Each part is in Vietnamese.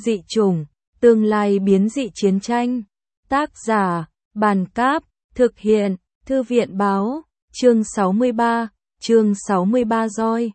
Dị chủng, tương lai biến dị chiến tranh. Tác giả, Bàn Cáp, thực hiện, Thư viện Báo, chương 63 roi.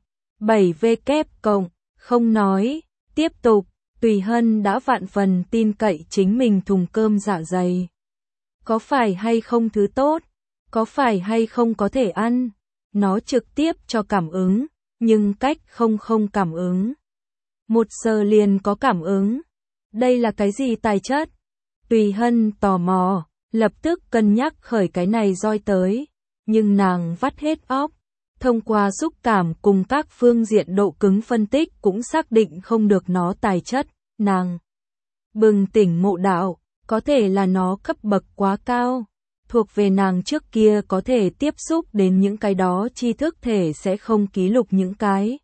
7W cộng, không nói, tiếp tục, Tùy Hân đã vạn phần tin cậy chính mình thùng cơm dạ dày. Có phải hay không thứ tốt, có phải hay không có thể ăn, nó trực tiếp cho cảm ứng, nhưng cách không cảm ứng. Một giờ liền có cảm ứng. Đây là cái gì tài chất? Tùy Hân tò mò, lập tức cân nhắc khởi cái này roi tới, nhưng nàng vắt hết óc. Thông qua xúc cảm cùng các phương diện độ cứng phân tích cũng xác định không được nó tài chất, nàng bừng tỉnh ngộ đạo, có thể là nó cấp bậc quá cao, thuộc về nàng trước kia có thể tiếp xúc đến những cái đó tri thức thể sẽ không ký lục những cái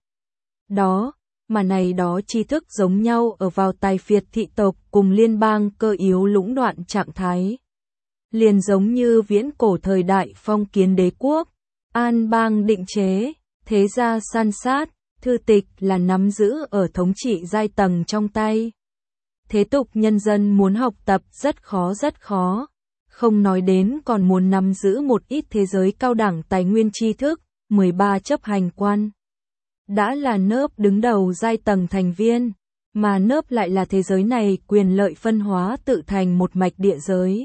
đó, mà này đó tri thức giống nhau ở vào tài phiệt thị tộc cùng liên bang cơ yếu lũng đoạn trạng thái. Liền giống như viễn cổ thời đại phong kiến đế quốc, an bang định chế, thế gia san sát, thư tịch là nắm giữ ở thống trị giai tầng trong tay. Thế tục nhân dân muốn học tập rất khó, không nói đến còn muốn nắm giữ một ít thế giới cao đẳng tài nguyên tri thức, 13 chấp hành quan. Đã là nớp đứng đầu giai tầng thành viên, mà nớp lại là thế giới này quyền lợi phân hóa tự thành một mạch địa giới.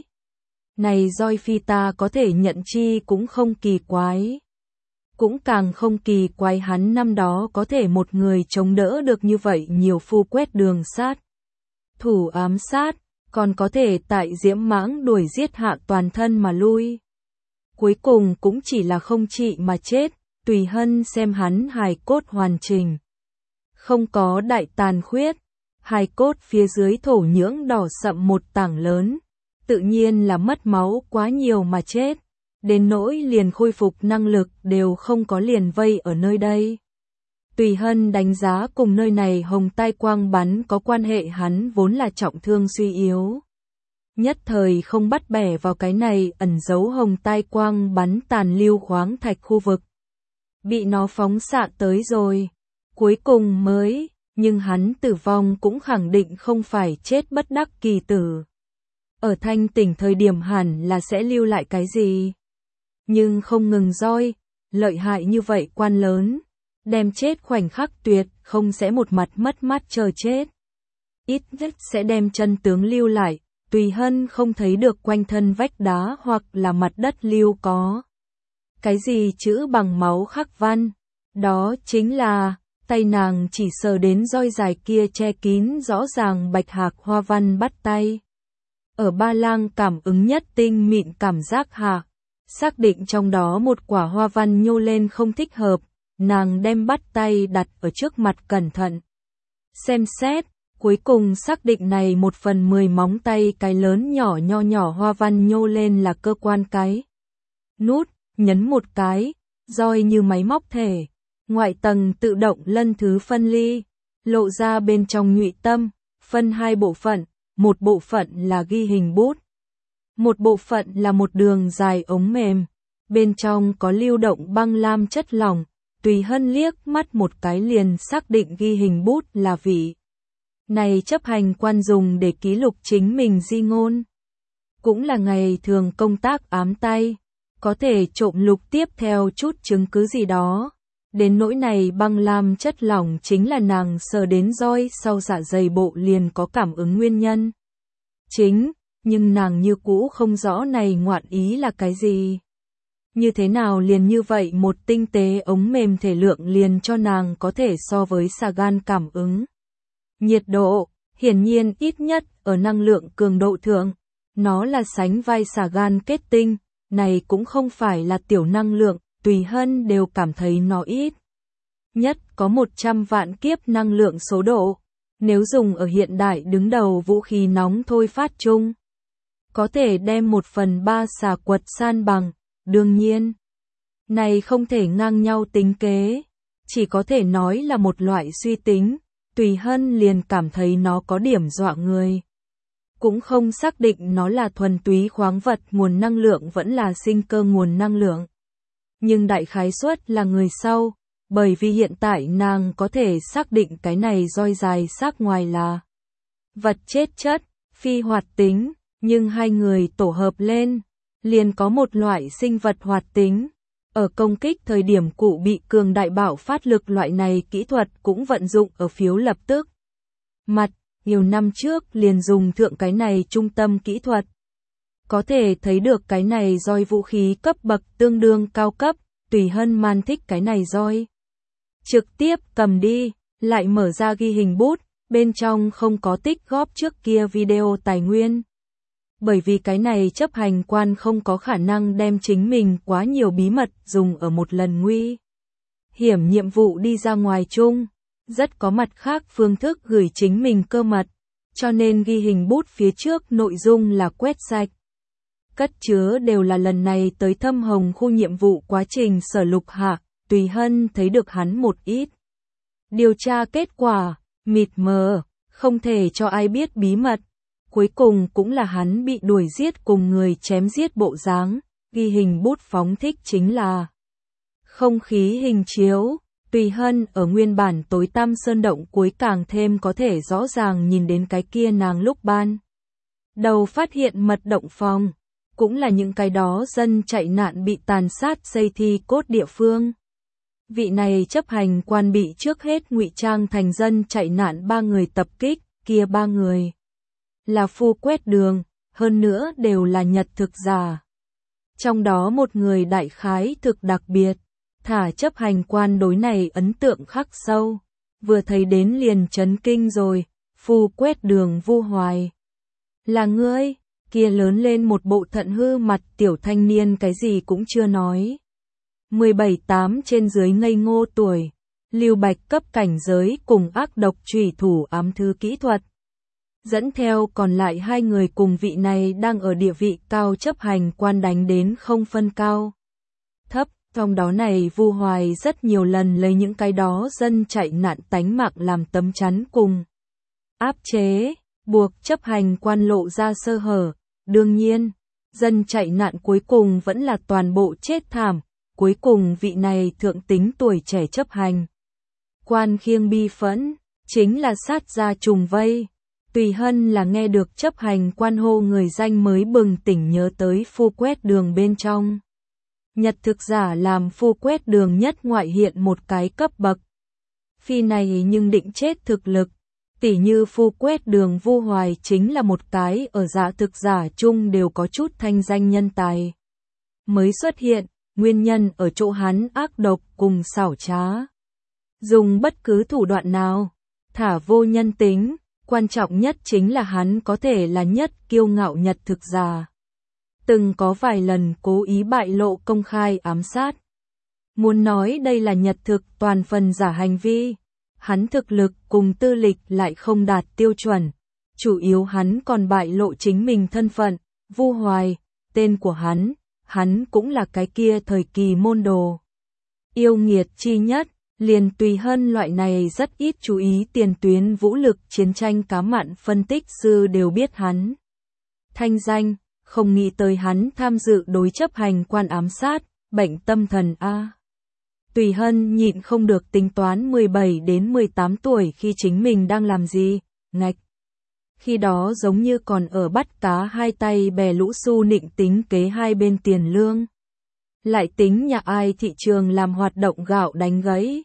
Này roi phi ta có thể nhận chi cũng không kỳ quái. Cũng càng không kỳ quái hắn năm đó có thể một người chống đỡ được như vậy nhiều phu quét đường sát. Thủ ám sát, còn có thể tại diễm mãng đuổi giết hạ toàn thân mà lui. Cuối cùng cũng chỉ là không trị mà chết, Tùy Hân xem hắn hài cốt hoàn chỉnh. Không có đại tàn khuyết, hài cốt phía dưới thổ nhưỡng đỏ sậm một tảng lớn, tự nhiên là mất máu quá nhiều mà chết. Đến nỗi liền khôi phục năng lực đều không có liền vây ở nơi đây. Tùy Hân đánh giá cùng nơi này hồng tai quang bắn có quan hệ hắn vốn là trọng thương suy yếu. Nhất thời không bắt bẻ vào cái này ẩn giấu hồng tai quang bắn tàn lưu khoáng thạch khu vực. Bị nó phóng xạ tới rồi. Cuối cùng mới, nhưng hắn tử vong cũng khẳng định không phải chết bất đắc kỳ tử. Ở thanh tỉnh thời điểm hẳn là sẽ lưu lại cái gì. Nhưng không ngừng roi, lợi hại như vậy quan lớn, đem chết khoảnh khắc tuyệt, không sẽ một mặt mất mát chờ chết. Ít nhất sẽ đem chân tướng lưu lại, Tùy Hân không thấy được quanh thân vách đá hoặc là mặt đất lưu có. Cái gì chữ bằng máu khắc văn, đó chính là, tay nàng chỉ sờ đến roi dài kia che kín rõ ràng bạch hạc hoa văn bắt tay. Ở ba lang cảm ứng nhất tinh mịn cảm giác hạ. Xác định trong đó một quả hoa văn nhô lên không thích hợp, nàng đem bắt tay đặt ở trước mặt cẩn thận. Xem xét, cuối cùng xác định này 1/10 móng tay cái lớn nhỏ nho nhỏ hoa văn nhô lên là cơ quan cái. Nút, nhấn một cái, roi như máy móc thể, ngoại tầng tự động lân thứ phân ly, lộ ra bên trong nhụy tâm, phân hai bộ phận, một bộ phận là ghi hình bút. Một bộ phận là một đường dài ống mềm, bên trong có lưu động băng lam chất lỏng, Tùy Hân liếc mắt một cái liền xác định ghi hình bút là vị. Này chấp hành quan dùng để ký lục chính mình di ngôn. Cũng là ngày thường công tác ám tay, có thể trộm lục tiếp theo chút chứng cứ gì đó. Đến nỗi này băng lam chất lỏng chính là nàng sờ đến roi sau dạ dày bộ liền có cảm ứng nguyên nhân. Chính. Nhưng nàng như cũ không rõ này ngoạn ý là cái gì. Như thế nào liền như vậy một tinh tế ống mềm thể lượng liền cho nàng có thể so với xà gan cảm ứng. Nhiệt độ, hiển nhiên ít nhất ở năng lượng cường độ thượng, nó là sánh vai xà gan kết tinh, này cũng không phải là tiểu năng lượng, Tùy Hân đều cảm thấy nó ít. Nhất có 100 vạn kiếp năng lượng số độ, nếu dùng ở hiện đại đứng đầu vũ khí nóng thôi phát chung. Có thể đem 1/3 xà quật san bằng, đương nhiên. Này không thể ngang nhau tính kế, chỉ có thể nói là một loại suy tính, Tùy Hân liền cảm thấy nó có điểm dọa người. Cũng không xác định nó là thuần túy khoáng vật nguồn năng lượng vẫn là sinh cơ nguồn năng lượng. Nhưng đại khái suất là người sau, bởi vì hiện tại nàng có thể xác định cái này roi dài xác ngoài là vật chết chất, phi hoạt tính, nhưng hai người tổ hợp lên, liền có một loại sinh vật hoạt tính. Ở công kích thời điểm cụ bị cường đại bạo phát lực, loại này kỹ thuật cũng vận dụng ở phiếu lập tức. Mặt, nhiều năm trước liền dùng thượng cái này trung tâm kỹ thuật. Có thể thấy được cái này roi vũ khí cấp bậc tương đương cao cấp, Tùy Hân man thích cái này roi. Trực tiếp cầm đi, lại mở ra ghi hình bút, bên trong không có tích góp trước kia video tài nguyên. Bởi vì cái này chấp hành quan không có khả năng đem chính mình quá nhiều bí mật dùng ở một lần nguy hiểm nhiệm vụ đi ra ngoài chung, rất có mặt khác phương thức gửi chính mình cơ mật, cho nên ghi hình bút phía trước nội dung là quét sạch. Cất chứa đều là lần này tới Thâm Hồng khu nhiệm vụ quá trình Sở Lục Hạ, Tùy Hân thấy được hắn một ít. Điều tra kết quả, mịt mờ, không thể cho ai biết bí mật. Cuối cùng cũng là hắn bị đuổi giết cùng người chém giết bộ dáng, ghi hình bút phóng thích chính là không khí hình chiếu. Tùy Hân ở nguyên bản tối tăm sơn động cuối càng thêm có thể rõ ràng nhìn đến cái kia nàng lúc ban đầu phát hiện mật động phòng, cũng là những cái đó dân chạy nạn bị tàn sát xây thi cốt địa phương. Vị này chấp hành quan bị trước hết ngụy trang thành dân chạy nạn 3 người tập kích, kia 3 người là phu quét đường, hơn nữa đều là nhật thực giả. Trong đó một người đại khái thực đặc biệt, thả chấp hành quan đối này ấn tượng khắc sâu, vừa thấy đến liền chấn kinh rồi, phu quét đường Vu Hoài. Là ngươi, kia lớn lên một bộ thận hư mặt tiểu thanh niên cái gì cũng chưa nói. 17-8 trên dưới ngây ngô tuổi, Lưu Bạch cấp cảnh giới cùng ác độc trùy thủ ám thư kỹ thuật. Dẫn theo còn lại 2 người cùng vị này đang ở địa vị cao chấp hành quan đánh đến không phân cao thấp, trong đó này Vu Hoài rất nhiều lần lấy những cái đó dân chạy nạn tánh mạng làm tấm chắn cùng áp chế, buộc chấp hành quan lộ ra sơ hở. Đương nhiên, dân chạy nạn cuối cùng vẫn là toàn bộ chết thảm, cuối cùng vị này thượng tính tuổi trẻ chấp hành quan khiêng bi phẫn, chính là sát ra trùng vây. Tùy Hân là nghe được chấp hành quan hô người danh mới bừng tỉnh nhớ tới phu quét đường bên trong. Nhật thực giả làm phu quét đường nhất ngoại hiện một cái cấp bậc. Phi này nhưng định chết thực lực, tỉ như phu quét đường Vu Hoài chính là một cái ở giả thực giả chung đều có chút thanh danh nhân tài. Mới xuất hiện, nguyên nhân ở chỗ hắn ác độc cùng xảo trá. Dùng bất cứ thủ đoạn nào, thả vô nhân tính. Quan trọng nhất chính là hắn có thể là nhất kiêu ngạo nhật thực giả. Từng có vài lần cố ý bại lộ công khai ám sát. Muốn nói đây là nhật thực toàn phần giả hành vi. Hắn thực lực cùng tư lịch lại không đạt tiêu chuẩn. Chủ yếu hắn còn bại lộ chính mình thân phận, Vu Hoài, tên của hắn cũng là cái kia thời kỳ môn đồ. Yêu nghiệt chi nhất. Liền Tùy Hân loại này rất ít chú ý tiền tuyến vũ lực chiến tranh cá mặn phân tích sư đều biết hắn. Thanh danh, không nghĩ tới hắn tham dự đối chấp hành quan ám sát, bệnh tâm thần A. Tùy Hân nhịn không được tính toán 17 đến 18 tuổi khi chính mình đang làm gì, ngạch. Khi đó giống như còn ở bắt cá hai tay bè lũ xu nịnh tính kế hai bên tiền lương. Lại tính nhà ai thị trường làm hoạt động gạo đánh gãy.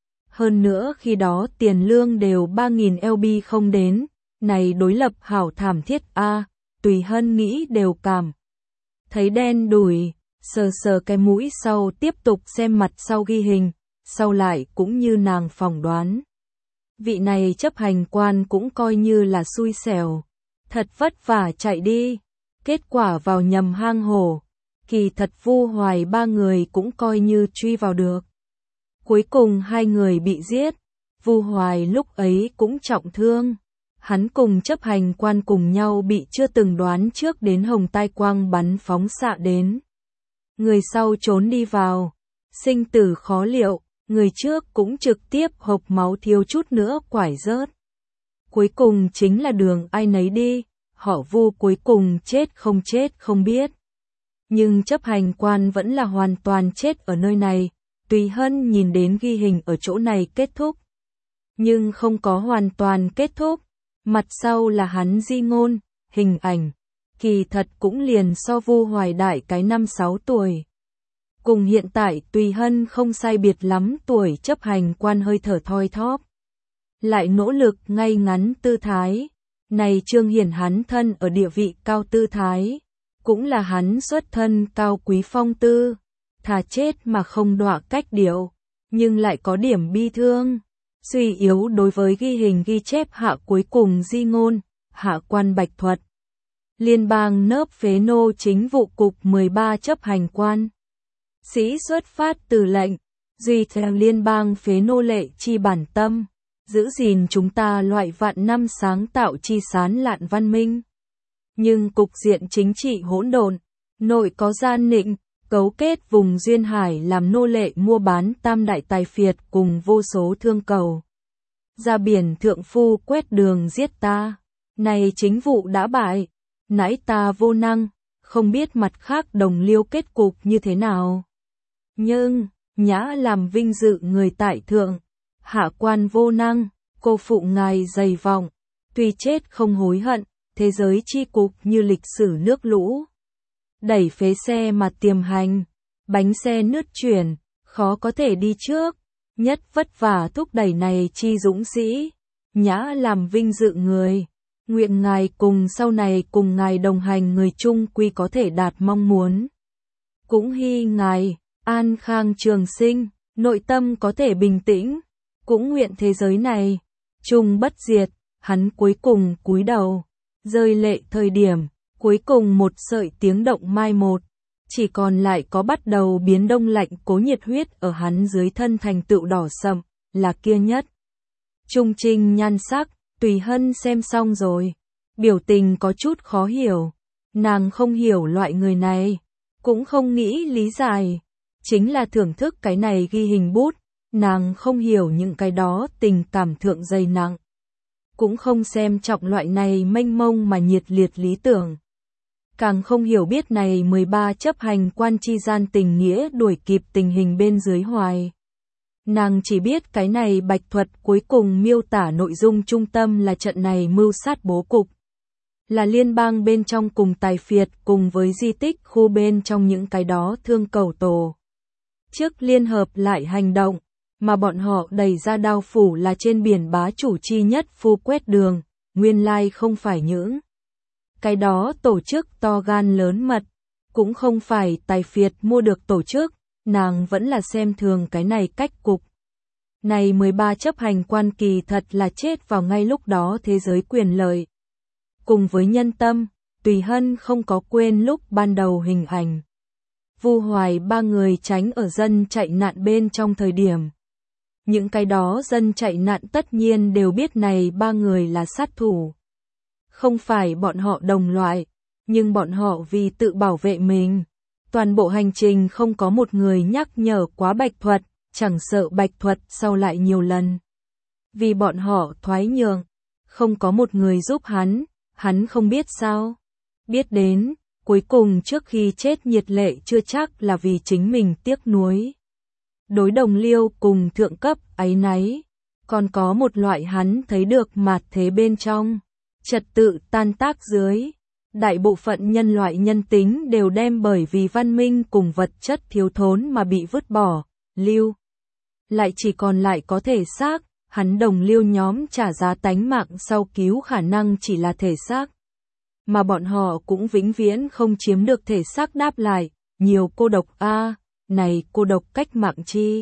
Hơn nữa khi đó tiền lương đều 3.000 LB không đến, này đối lập hảo thảm thiết a. Tùy Hân nghĩ đều cảm thấy đen đủi, sờ sờ cái mũi sau tiếp tục xem mặt sau ghi hình, sau lại cũng như nàng phỏng đoán. Vị này chấp hành quan cũng coi như là xui xẻo, thật vất vả chạy đi, kết quả vào nhầm hang hổ, kỳ thật Vu Hoài 3 người cũng coi như truy vào được. Cuối cùng 2 người bị giết, Vu Hoài lúc ấy cũng trọng thương, hắn cùng chấp hành quan cùng nhau bị chưa từng đoán trước đến hồng tai quang bắn phóng xạ đến. Người sau trốn đi vào, sinh tử khó liệu, người trước cũng trực tiếp hộc máu thiếu chút nữa quải rớt. Cuối cùng chính là đường ai nấy đi, họ Vu cuối cùng chết không biết. Nhưng chấp hành quan vẫn là hoàn toàn chết ở nơi này. Tùy Hân nhìn đến ghi hình ở chỗ này kết thúc. Nhưng không có hoàn toàn kết thúc, Mặt sau là hắn di ngôn, hình ảnh, kỳ thật cũng liền so Vu Hoài đại cái 5-6 tuổi. Cùng hiện tại Tùy Hân không sai biệt lắm tuổi chấp hành quan hơi thở thoi thóp. Lại nỗ lực ngay ngắn tư thái. Này trương hiển hắn thân ở địa vị cao tư thái. Cũng là hắn xuất thân cao quý phong tư. Thà chết mà không đọa cách điệu. Nhưng lại có điểm bi thương. Suy yếu đối với ghi hình ghi chép hạ cuối cùng di ngôn, hạ quan Bạch Thuật. Liên bang nớp phế nô chính vụ cục 13 chấp hành quan. Sĩ xuất phát từ lệnh, duy theo liên bang phế nô lệ chi bản tâm, giữ gìn chúng ta loại vạn năm sáng tạo chi sán lạn văn minh. Nhưng cục diện chính trị hỗn độn, nội có gian nịnh, cấu kết vùng duyên hải làm nô lệ mua bán tam đại tài phiệt cùng vô số thương cầu. Ra biển thượng phu quét đường giết ta, này chính vụ đã bại, nãy ta vô năng, không biết mặt khác đồng liêu kết cục như thế nào. Nhưng, nhã làm vinh dự người tại thượng, hạ quan vô năng, cô phụ ngài dày vọng, tuy chết không hối hận, thế giới chi cục như lịch sử nước lũ. Đẩy phế xe mà tiềm hành, bánh xe nứt chuyển, khó có thể đi trước, nhất vất vả thúc đẩy này chi dũng sĩ, nhã làm vinh dự người. Nguyện ngài cùng sau này cùng ngài đồng hành người chung quy có thể đạt mong muốn. Cũng hy ngài, an khang trường sinh, nội tâm có thể bình tĩnh, cũng nguyện thế giới này, chung bất diệt, hắn cuối cùng cúi đầu, rơi lệ thời điểm, cuối cùng một sợi tiếng động mai một, chỉ còn lại có bắt đầu biến đông lạnh cố nhiệt huyết ở hắn dưới thân thành tựu đỏ sậm, là kia nhất. Trung trinh nhan sắc, Tùy Hân xem xong rồi, biểu tình có chút khó hiểu, nàng không hiểu loại người này, cũng không nghĩ lý giải, chính là thưởng thức cái này ghi hình bút, nàng không hiểu những cái đó tình cảm thượng dày nặng, cũng không xem trọng loại này mênh mông mà nhiệt liệt lý tưởng. Càng không hiểu biết này 13 chấp hành quan chi gian tình nghĩa đuổi kịp tình hình bên dưới hoài. Nàng chỉ biết cái này Bạch Thuật cuối cùng miêu tả nội dung trung tâm là trận này mưu sát bố cục. Là liên bang bên trong cùng tài phiệt cùng với di tích khu bên trong những cái đó thương cầu tổ. Trước liên hợp lại hành động, mà bọn họ đẩy ra đao phủ là trên biển bá chủ chi nhất phu quét đường, nguyên lai không phải những. Cái đó tổ chức to gan lớn mật, cũng không phải tài phiệt mua được tổ chức, nàng vẫn là xem thường cái này cách cục. Này 13 chấp hành quan kỳ thật là chết vào ngay lúc đó thế giới quyền lợi. Cùng với nhân tâm, Tùy Hân không có quên lúc ban đầu hình ảnh. Vu Hoài ba người tránh ở dân chạy nạn bên trong thời điểm. Những cái đó dân chạy nạn tất nhiên đều biết này ba người là sát thủ. Không phải bọn họ đồng loại, nhưng bọn họ vì tự bảo vệ mình. Toàn bộ hành trình không có một người nhắc nhở quá Bạch Thuật, chẳng sợ Bạch Thuật sau lại nhiều lần. Vì bọn họ thoái nhượng, không có một người giúp hắn không biết sao. Biết đến, cuối cùng trước khi chết nhiệt lệ chưa chắc là vì chính mình tiếc nuối. Đối đồng liêu cùng thượng cấp áy náy, còn có một loại hắn thấy được mạt thế bên trong. Trật tự tan tác dưới, đại bộ phận nhân loại nhân tính đều đem bởi vì văn minh cùng vật chất thiếu thốn mà bị vứt bỏ, lưu. Lại chỉ còn lại có thể xác, hắn đồng liêu nhóm trả giá tánh mạng sau cứu khả năng chỉ là thể xác. Mà bọn họ cũng vĩnh viễn không chiếm được thể xác đáp lại, nhiều cô độc này cô độc cách mạng chi.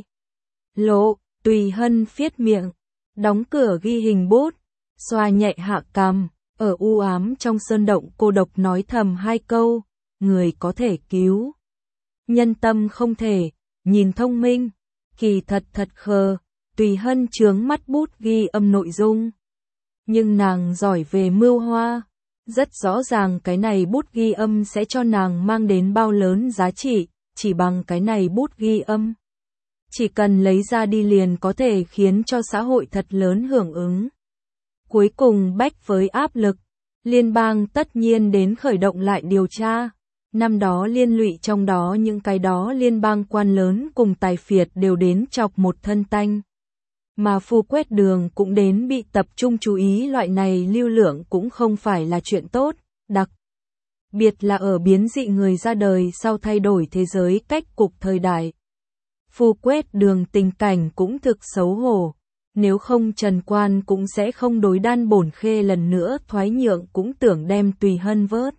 Lộ, Tùy Hân phiết miệng, đóng cửa ghi hình bút, xoa nhẹ hạ cằm, ở u ám trong sơn động cô độc nói thầm hai câu, người có thể cứu. Nhân tâm không thể, nhìn thông minh, kỳ thật khờ, Tùy Hân chướng mắt bút ghi âm nội dung. Nhưng nàng giỏi về mưu hoa, rất rõ ràng cái này bút ghi âm sẽ cho nàng mang đến bao lớn giá trị, chỉ bằng cái này bút ghi âm. Chỉ cần lấy ra đi liền có thể khiến cho xã hội thật lớn hưởng ứng. Cuối cùng bách với áp lực, liên bang tất nhiên đến khởi động lại điều tra. Năm đó liên lụy trong đó những cái đó liên bang quan lớn cùng tài phiệt đều đến chọc một thân tanh. Mà Phu Quét Đường cũng đến bị tập trung chú ý, loại này lưu lượng cũng không phải là chuyện tốt, đặc biệt là ở biến dị người ra đời sau thay đổi thế giới cách cục thời đại. Phu Quét Đường tình cảnh cũng thực xấu hổ, nếu không Trần Quan cũng sẽ không đối Đan Bổn Khê lần nữa thoái nhượng, cũng tưởng đem Tùy Hân vớt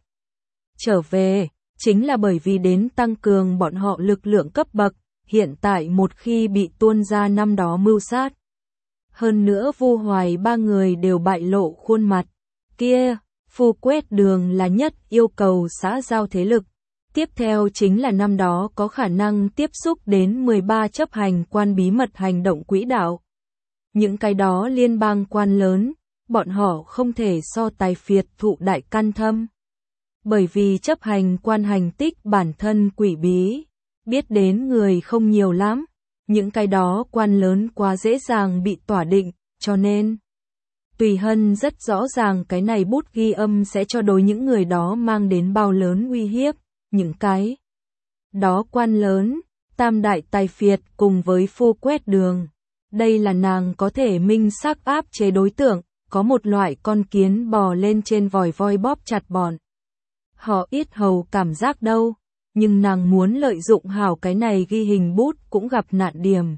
trở về, chính là bởi vì đến tăng cường bọn họ lực lượng cấp bậc, hiện tại một khi bị tuôn ra năm đó mưu sát. Hơn nữa Vu Hoài ba người đều bại lộ khuôn mặt, kia, Phu Quét Đường là nhất yêu cầu xã giao thế lực. Tiếp theo chính là năm đó có khả năng tiếp xúc đến 13 chấp hành quan bí mật hành động quỹ đạo. Những cái đó liên bang quan lớn, bọn họ không thể so tài phiệt thụ đại can thâm. Bởi vì chấp hành quan hành tích bản thân quỷ bí, biết đến người không nhiều lắm, những cái đó quan lớn quá dễ dàng bị tỏa định, cho nên Tùy Hân rất rõ ràng cái này bút ghi âm sẽ cho đối những người đó mang đến bao lớn uy hiếp, những cái đó quan lớn, tam đại tài phiệt cùng với Phu Quét Đường. Đây là nàng có thể minh xác áp chế đối tượng, có một loại con kiến bò lên trên vòi voi bóp chặt bọn họ ít hầu cảm giác đâu, nhưng nàng muốn lợi dụng hảo cái này ghi hình bút cũng gặp nạn điểm.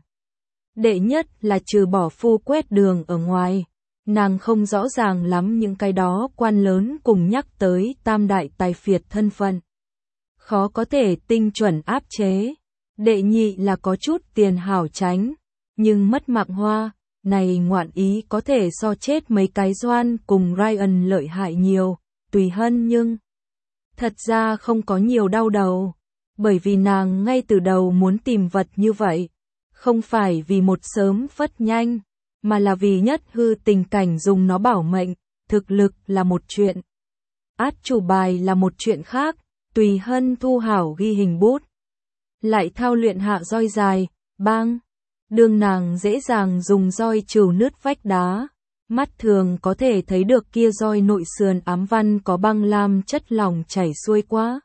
Đệ nhất là trừ bỏ Phu Quét Đường ở ngoài, nàng không rõ ràng lắm những cái đó quan lớn cùng nhắc tới tam đại tài phiệt thân phận. Khó có thể tinh chuẩn áp chế. Đệ nhị là có chút tiền hảo tránh, nhưng mất mạng hoa, này ngoạn ý có thể so chết mấy cái Doan cùng Ryan lợi hại nhiều, Tùy Hân nhưng thật ra không có nhiều đau đầu, bởi vì nàng ngay từ đầu muốn tìm vật như vậy, không phải vì một sớm phất nhanh, mà là vì nhất hư tình cảnh dùng nó bảo mệnh, thực lực là một chuyện. Át chủ bài là một chuyện khác, Tùy Hân thu hảo ghi hình bút. Lại thao luyện hạ roi dài, bang. Đường nàng dễ dàng dùng roi trừ nứt vách đá. Mắt thường có thể thấy được kia roi nội sườn ám văn có băng lam chất lỏng chảy xuôi qua.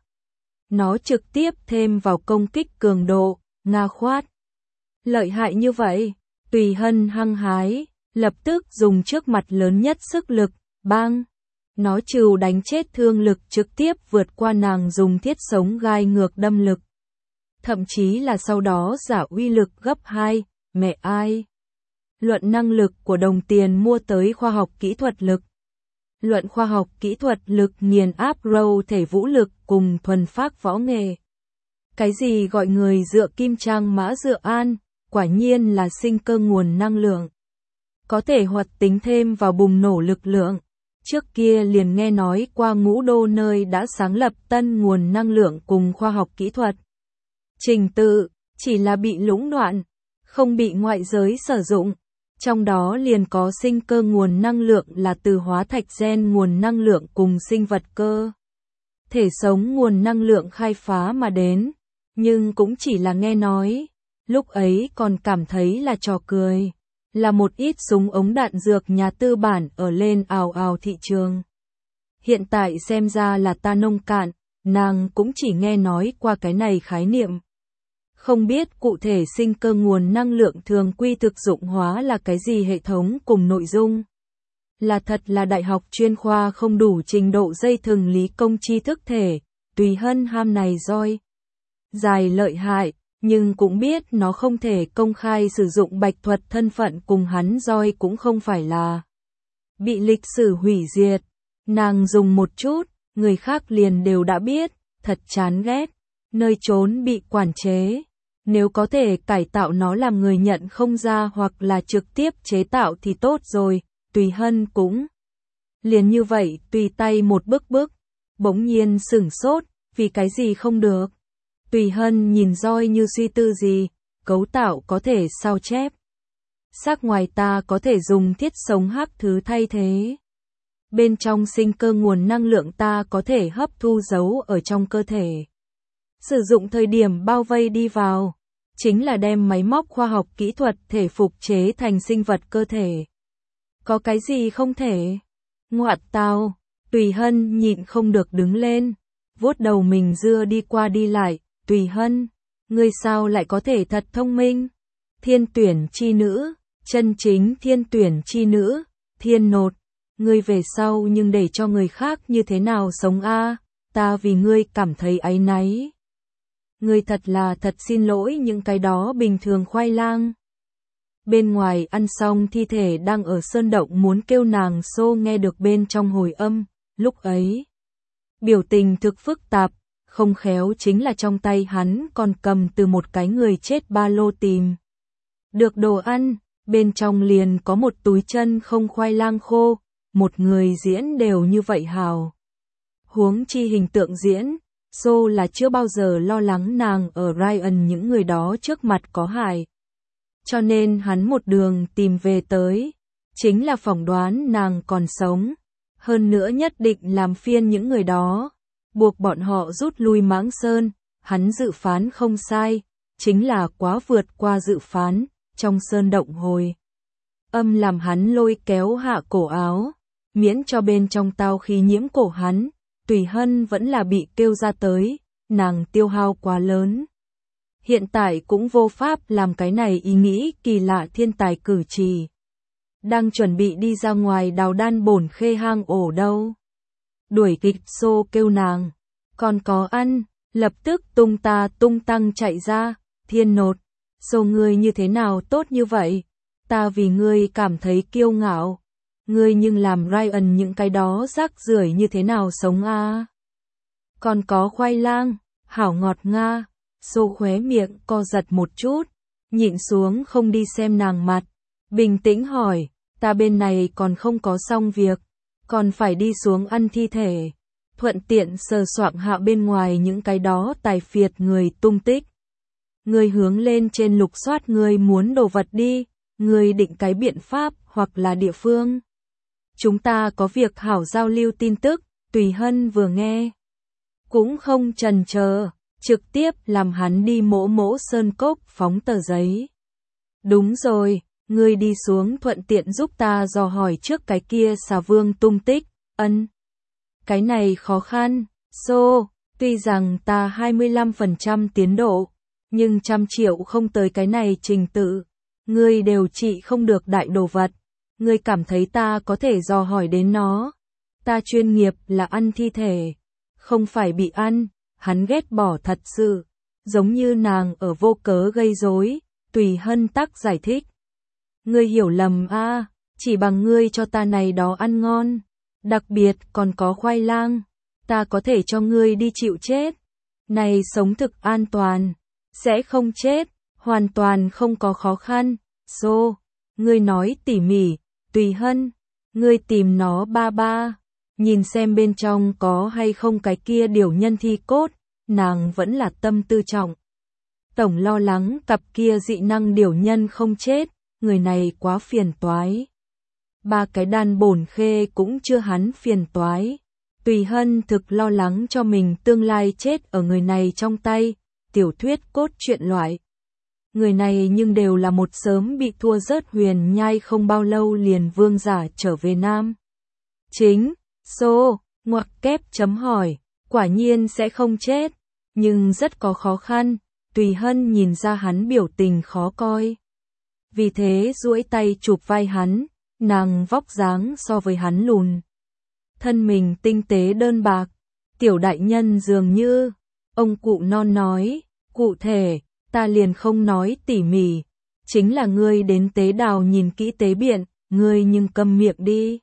Nó trực tiếp thêm vào công kích cường độ, nga khoát. Lợi hại như vậy, Tùy Hân hăng hái, lập tức dùng trước mặt lớn nhất sức lực, bang. Nó trừ đánh chết thương lực trực tiếp vượt qua nàng dùng thiết sống gai ngược đâm lực. Thậm chí là sau đó giả uy lực gấp 2, mẹ ai. Luận năng lực của đồng tiền mua tới khoa học kỹ thuật lực. Luận khoa học kỹ thuật lực nghiền áp râu thể vũ lực cùng thuần phác võ nghề. Cái gì gọi người dựa kim trang mã dựa an, quả nhiên là sinh cơ nguồn năng lượng. Có thể hoạt tính thêm vào bùng nổ lực lượng. Trước kia liền nghe nói qua Ngũ Đô nơi đã sáng lập tân nguồn năng lượng cùng khoa học kỹ thuật. Trình tự, chỉ là bị lũng đoạn, không bị ngoại giới sử dụng. Trong đó liền có sinh cơ nguồn năng lượng là từ hóa thạch gen nguồn năng lượng cùng sinh vật cơ thể sống nguồn năng lượng khai phá mà đến, nhưng cũng chỉ là nghe nói, lúc ấy còn cảm thấy là trò cười, là một ít súng ống đạn dược nhà tư bản ở lên ào ào thị trường. Hiện tại xem ra là ta nông cạn, nàng cũng chỉ nghe nói qua cái này khái niệm. Không biết cụ thể sinh cơ nguồn năng lượng thường quy thực dụng hóa là cái gì, hệ thống cùng nội dung. Là thật là đại học chuyên khoa không đủ trình độ dây thừng lý công tri thức thể, Tùy Hân ham này roi dài lợi hại, nhưng cũng biết nó không thể công khai sử dụng bạch thuật, thân phận cùng hắn roi cũng không phải là bị lịch sử hủy diệt. Nàng dùng một chút, người khác liền đều đã biết, thật chán ghét, nơi trốn bị quản chế. Nếu có thể cải tạo nó làm người nhận không ra hoặc là trực tiếp chế tạo thì tốt rồi, Tùy Hân cũng liền như vậy tùy tay một bức, bỗng nhiên sửng sốt, vì cái gì không được. Tùy Hân nhìn roi như suy tư gì, cấu tạo có thể sao chép. Xác ngoài ta có thể dùng thiết sống hắc thứ thay thế. Bên trong sinh cơ nguồn năng lượng ta có thể hấp thu giấu ở trong cơ thể. Sử dụng thời điểm bao vây đi vào, chính là đem máy móc khoa học kỹ thuật thể phục chế thành sinh vật cơ thể. Có cái gì không thể? Ngoạn tào, Tùy Hân nhịn không được đứng lên, vuốt đầu mình dưa đi qua đi lại, Tùy Hân, ngươi sao lại có thể thật thông minh? Thiên tuyển chi nữ, Chân chính thiên tuyển chi nữ, Thiên Nột, ngươi về sau nhưng để cho người khác như thế nào sống a? Ta vì ngươi cảm thấy áy náy. Ngươi thật xin lỗi những cái đó bình thường khoai lang. Bên ngoài ăn xong thi thể đang ở sơn động muốn kêu nàng xô nghe được bên trong hồi âm, lúc ấy. Biểu tình thực phức tạp, không khéo chính là trong tay hắn còn cầm từ một cái người chết ba lô tìm. Được đồ ăn, bên trong liền có một túi chân không khoai lang khô, một người diễn đều như vậy hào. Huống chi hình tượng diễn, Xô là chưa bao giờ lo lắng nàng ở Ryan những người đó trước mặt có hại. Cho nên hắn một đường tìm về tới, chính là phỏng đoán nàng còn sống, hơn nữa nhất định làm phiên những người đó, buộc bọn họ rút lui Mãng Sơn, hắn dự phán không sai, chính là quá vượt qua dự phán, trong sơn động hồi. Âm làm hắn lôi kéo hạ cổ áo, miễn cho bên trong tao khí nhiễm cổ hắn, Tùy Hân vẫn là bị kêu ra tới, nàng tiêu hao quá lớn. Hiện tại cũng vô pháp làm cái này ý nghĩ kỳ lạ thiên tài cử chỉ. Đang chuẩn bị đi ra ngoài đào đan bổn khê hang ổ đâu. Đuổi kịch Xô kêu nàng, còn có ăn, lập tức tung tăng chạy ra, Thiên Nột, Xô ngươi như thế nào tốt như vậy, ta vì ngươi cảm thấy kiêu ngạo, ngươi nhưng làm Ryan những cái đó rác rưởi như thế nào sống a? Còn có khoai lang, hảo ngọt nga. Xô khóe miệng co giật một chút, nhịn xuống không đi xem nàng mặt, bình tĩnh hỏi, ta bên này còn không có xong việc, còn phải đi xuống ăn thi thể, thuận tiện sờ soạng hạ bên ngoài những cái đó tài phiệt người tung tích. Ngươi hướng lên trên lục soát ngươi muốn đồ vật đi, ngươi định cái biện pháp hoặc là địa phương. Chúng ta có việc hảo giao lưu tin tức, Tùy Hân vừa nghe, cũng không chần chờ. Trực tiếp làm hắn đi mỗ sơn cốc phóng tờ giấy. Đúng rồi, ngươi đi xuống thuận tiện giúp ta dò hỏi trước cái kia xà vương tung tích, ân. Cái này khó khăn, Xô, tuy rằng ta 25% tiến độ, nhưng 100 triệu không tới cái này trình tự. Ngươi đều trị không được đại đồ vật, ngươi cảm thấy ta có thể dò hỏi đến nó. Ta chuyên nghiệp là ăn thi thể, không phải bị ăn. Hắn ghét bỏ thật sự, giống như nàng ở vô cớ gây rối, Tùy Hân tắc giải thích. Ngươi hiểu lầm a, chỉ bằng ngươi cho ta này đó ăn ngon, đặc biệt còn có khoai lang, ta có thể cho ngươi đi chịu chết. Này sống thực an toàn, sẽ không chết, hoàn toàn không có khó khăn. Xô, ngươi nói tỉ mỉ, Tùy Hân, ngươi tìm nó ba. Nhìn xem bên trong có hay không cái kia điểu nhân thi cốt, nàng vẫn là tâm tư trọng. Tổng lo lắng cặp kia dị năng điểu nhân không chết, người này quá phiền toái. 3 cái đan bổn khê cũng chưa hắn phiền toái. Tùy Hân thực lo lắng cho mình tương lai chết ở người này trong tay, tiểu thuyết cốt truyện loại. Người này nhưng đều là một sớm bị thua rớt huyền nhai không bao lâu liền vương giả trở về Nam. Chính Xô, ngoặc kép chấm hỏi, quả nhiên sẽ không chết, nhưng rất có khó khăn, Tùy Hân nhìn ra hắn biểu tình khó coi. Vì thế duỗi tay chụp vai hắn, nàng vóc dáng so với hắn lùn. Thân mình tinh tế đơn bạc, tiểu đại nhân dường như, ông cụ non nói, cụ thể, ta liền không nói tỉ mỉ, chính là ngươi đến tế đào nhìn kỹ tế biện, ngươi nhưng câm miệng đi.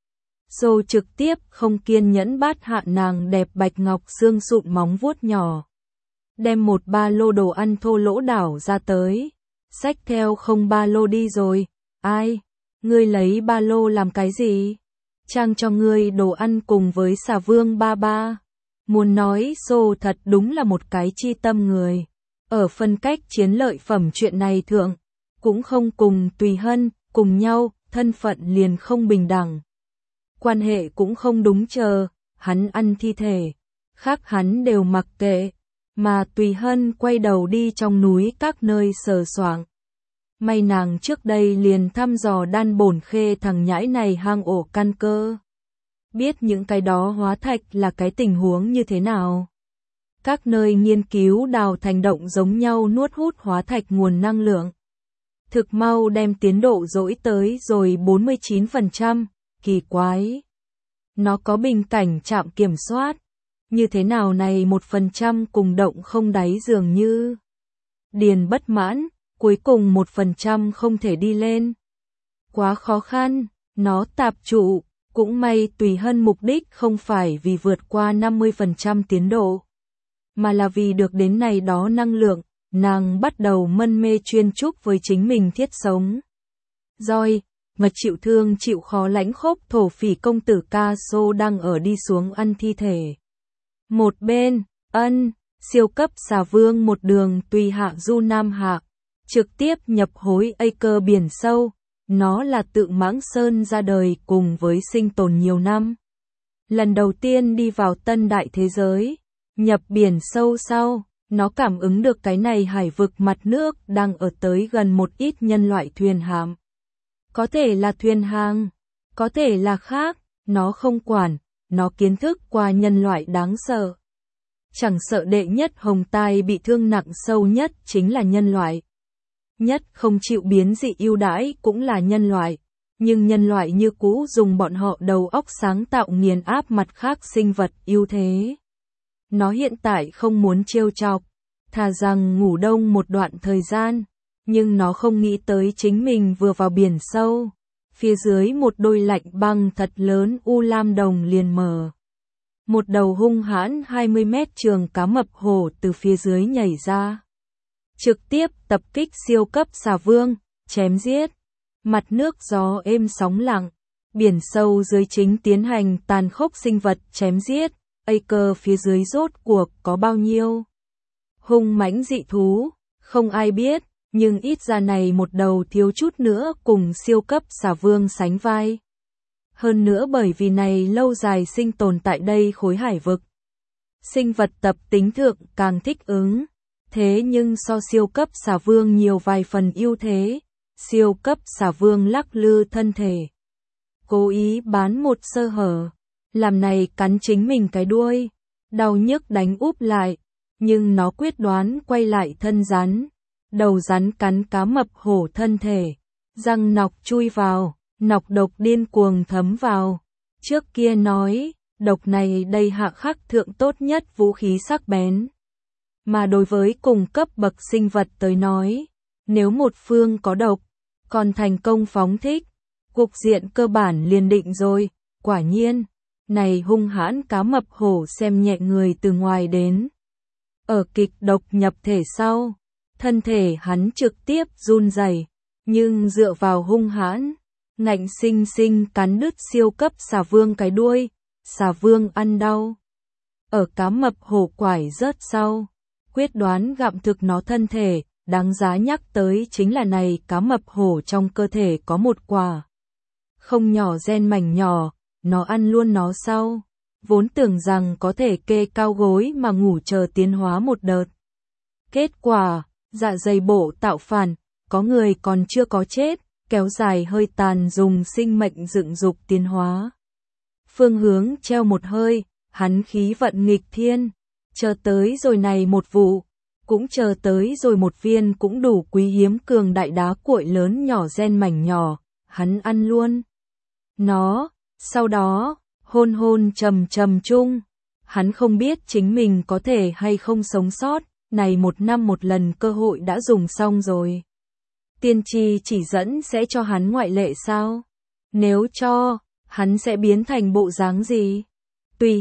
Xô trực tiếp không kiên nhẫn bát hạ nàng đẹp bạch ngọc xương sụn móng vuốt nhỏ. Đem một ba lô đồ ăn thô lỗ đảo ra tới. Xách theo không ba lô đi rồi. Ai? Ngươi lấy ba lô làm cái gì? Trang cho ngươi đồ ăn cùng với xà vương ba. Muốn nói Xô thật đúng là một cái chi tâm người. Ở phân cách chiến lợi phẩm chuyện này thượng. Cũng không cùng Tùy Hân, cùng nhau, thân phận liền không bình đẳng. Quan hệ cũng không đúng chờ, hắn ăn thi thể, khác hắn đều mặc kệ, mà Tùy Hân quay đầu đi trong núi các nơi sờ soạng. May nàng trước đây liền thăm dò đan bổn khê thằng nhãi này hang ổ căn cơ. Biết những cái đó hóa thạch là cái tình huống như thế nào. Các nơi nghiên cứu đào thành động giống nhau nuốt hút hóa thạch nguồn năng lượng. thực mau đem tiến độ dỗi tới rồi 49%, kỳ quái. Nó có bình cảnh trạm kiểm soát, như thế nào này 1% cùng động không đáy dường như. Điền bất mãn, cuối cùng 1% không thể đi lên. Quá khó khăn, nó tạp trụ, cũng may Tùy Hân mục đích không phải vì vượt qua 50% tiến độ, mà là vì được đến này đó năng lượng, nàng bắt đầu mân mê chuyên chúc với chính mình thiết sống. Roi, ngật chịu thương chịu khó lãnh khốc thổ phỉ công tử Ca Sô đang ở đi xuống ăn thi thể. Một bên, siêu cấp xà vương một đường tùy hạ du nam hạ, trực tiếp nhập hối acre biển sâu, nó là tự Mãng Sơn ra đời cùng với sinh tồn nhiều năm. Lần đầu tiên đi vào tân đại thế giới, nhập biển sâu sau, nó cảm ứng được cái này hải vực mặt nước đang ở tới gần một ít nhân loại thuyền hạm. Có thể là thuyền hàng, có thể là khác, nó không quản, nó kiến thức qua nhân loại đáng sợ. Chẳng sợ đệ nhất hồng tai bị thương nặng sâu nhất chính là nhân loại. Nhất không chịu biến dị ưu đãi cũng là nhân loại, nhưng nhân loại như cũ dùng bọn họ đầu óc sáng tạo nghiền áp mặt khác sinh vật ưu thế. Nó hiện tại không muốn trêu chọc, thà rằng ngủ đông một đoạn thời gian, nhưng nó không nghĩ tới chính mình vừa vào biển sâu, phía dưới một đôi lạnh băng thật lớn u lam đồng liền mở. Một đầu hung hãn 20 mét trường cá mập hổ từ phía dưới nhảy ra, trực tiếp tập kích siêu cấp xà vương, chém giết. Mặt nước gió êm sóng lặng, biển sâu dưới chính tiến hành tàn khốc sinh vật chém giết, acre phía dưới rốt cuộc có bao nhiêu hung mãnh dị thú, không ai biết, nhưng ít ra này một đầu thiếu chút nữa cùng siêu cấp xà vương sánh vai. Hơn nữa bởi vì này lâu dài sinh tồn tại đây khối hải vực, sinh vật tập tính thượng càng thích ứng, thế nhưng so siêu cấp xà vương nhiều vài phần ưu thế. Siêu cấp xà vương lắc lư thân thể, cố ý bán một sơ hở, làm này cắn chính mình cái đuôi, đau nhức đánh úp lại, nhưng nó quyết đoán quay lại thân rắn, đầu rắn cắn cá mập hổ thân thể, răng nọc chui vào, nọc độc điên cuồng thấm vào. Trước kia nói, độc này đây hạ khắc thượng tốt nhất vũ khí sắc bén. Mà đối với cùng cấp bậc sinh vật tới nói, nếu một phương có độc, còn thành công phóng thích, cục diện cơ bản liền định rồi. Quả nhiên, này hung hãn cá mập hổ xem nhẹ người từ ngoài đến. Ở kịch độc nhập thể sau, thân thể hắn trực tiếp run rẩy, nhưng dựa vào hung hãn, ngạnh sinh sinh cắn đứt siêu cấp xà vương cái đuôi, xà vương ăn đau. Ở cá mập hổ quải rớt sau, quyết đoán gặm thực nó thân thể. Đáng giá nhắc tới chính là này cá mập hổ trong cơ thể có một quả không nhỏ gen mảnh nhỏ, nó ăn luôn nó sau, vốn tưởng rằng có thể kê cao gối mà ngủ chờ tiến hóa một đợt. Kết quả, dạ dày bổ tạo phản, có người còn chưa có chết, kéo dài hơi tàn dùng sinh mệnh dựng dục tiến hóa. Phương Hướng treo một hơi, hắn khí vận nghịch thiên, chờ tới rồi này một vụ. Cũng chờ tới rồi một viên cũng đủ quý hiếm cường đại đá cuội lớn nhỏ gen mảnh nhỏ, hắn ăn luôn. Nó, sau đó, hôn hôn trầm trầm chung, hắn không biết chính mình có thể hay không sống sót, này một năm một lần cơ hội đã dùng xong rồi. Tiên tri chỉ dẫn sẽ cho hắn ngoại lệ sao? Nếu cho, hắn sẽ biến thành bộ dáng gì? Tùy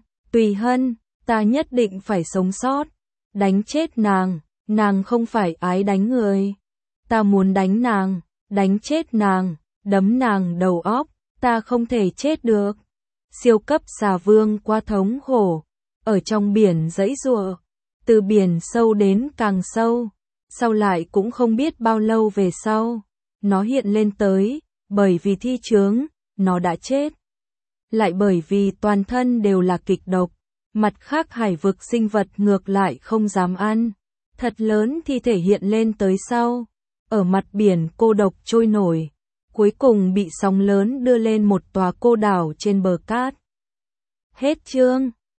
Hân, ta nhất định phải sống sót. Đánh chết nàng không phải ái đánh người. Ta muốn đánh chết nàng, đấm nàng đầu óc, ta không thể chết được. Siêu cấp xà vương quá thống khổ, ở trong biển giãy giụa, từ biển sâu đến càng sâu, sau lại cũng không biết bao lâu về sau, nó hiện lên tới, bởi vì thi chướng, nó đã chết. Lại bởi vì toàn thân đều là kịch độc. Mặt khác hải vực sinh vật ngược lại không dám ăn, thật lớn thi thể hiện lên tới sau, ở mặt biển cô độc trôi nổi, cuối cùng bị sóng lớn đưa lên một tòa cô đảo trên bờ cát. Hết chương.